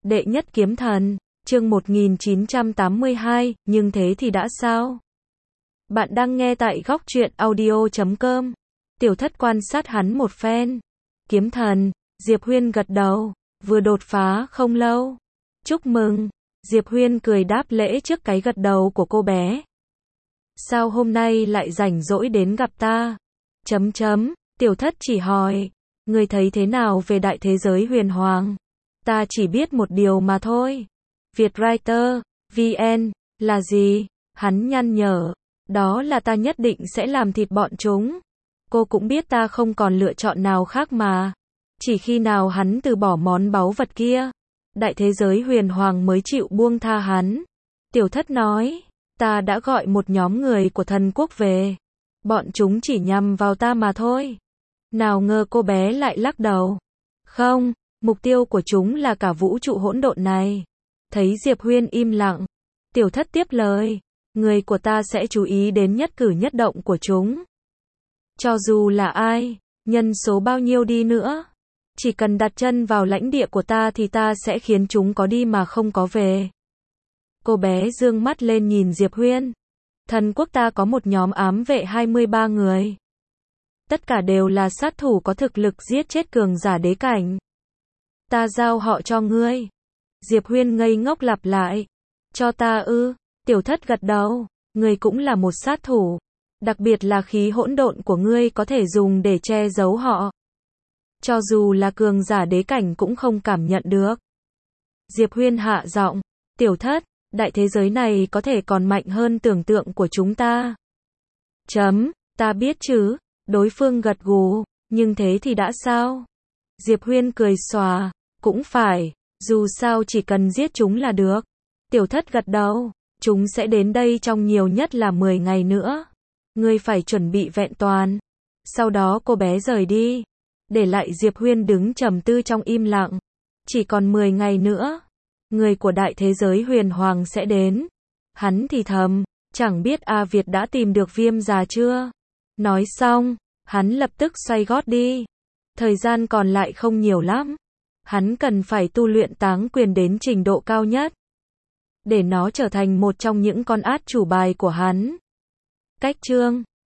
Đệ nhất kiếm thần, chương 1982, nhưng thế thì đã sao? Bạn đang nghe tại góc truyện audio.com. Tiểu Thất quan sát hắn một phen. Kiếm thần, Diệp Huyên gật đầu, vừa đột phá không lâu. Chúc mừng, Diệp Huyên cười đáp lễ trước cái gật đầu của cô bé. Sao hôm nay lại rảnh rỗi đến gặp ta? Tiểu Thất chỉ hỏi, người thấy thế nào về đại thế giới huyền hoàng? Ta chỉ biết một điều mà thôi. Vietwriter, VN, là gì? Hắn nhăn nhở. Đó là ta nhất định sẽ làm thịt bọn chúng. Cô cũng biết ta không còn lựa chọn nào khác mà. Chỉ khi nào hắn từ bỏ món báu vật kia, đại thế giới huyền hoàng mới chịu buông tha hắn. Tiểu Thất nói, ta đã gọi một nhóm người của thần quốc về. Bọn chúng chỉ nhằm vào ta mà thôi. Nào ngờ cô bé lại lắc đầu. Không, mục tiêu của chúng là cả vũ trụ hỗn độn này. Thấy Diệp Huyên im lặng, Tiểu Thất tiếp lời, người của ta sẽ chú ý đến nhất cử nhất động của chúng. Cho dù là ai, nhân số bao nhiêu đi nữa, chỉ cần đặt chân vào lãnh địa của ta thì ta sẽ khiến chúng có đi mà không có về. Cô bé dương mắt lên nhìn Diệp Huyên. Thần quốc ta có một nhóm ám vệ 23 người. Tất cả đều là sát thủ có thực lực giết chết cường giả đế cảnh. Ta giao họ cho ngươi. Diệp Huyên ngây ngốc lặp lại. Cho ta ư? Tiểu Thất gật đầu. Ngươi cũng là một sát thủ. Đặc biệt là khí hỗn độn của ngươi có thể dùng để che giấu họ. Cho dù là cường giả đế cảnh cũng không cảm nhận được. Diệp Huyên hạ giọng. Tiểu Thất, đại thế giới này có thể còn mạnh hơn tưởng tượng của chúng ta. Ta biết chứ. Đối phương gật gù. Nhưng thế thì đã sao? Diệp Huyên cười xòa. Cũng phải. Dù sao chỉ cần giết chúng là được. Tiểu Thất gật đầu. Chúng sẽ đến đây trong nhiều nhất là 10 ngày nữa. Ngươi phải chuẩn bị vẹn toàn. Sau đó cô bé rời đi. Để lại Diệp Huyên đứng trầm tư trong im lặng. Chỉ còn 10 ngày nữa. Người của đại thế giới huyền hoàng sẽ đến. Hắn thì thầm. Chẳng biết A Việt đã tìm được Viêm già chưa? Nói xong, hắn lập tức xoay gót đi. Thời gian còn lại không nhiều lắm. Hắn cần phải tu luyện táng quyền đến trình độ cao nhất. Để nó trở thành một trong những con át chủ bài của hắn. Cách chương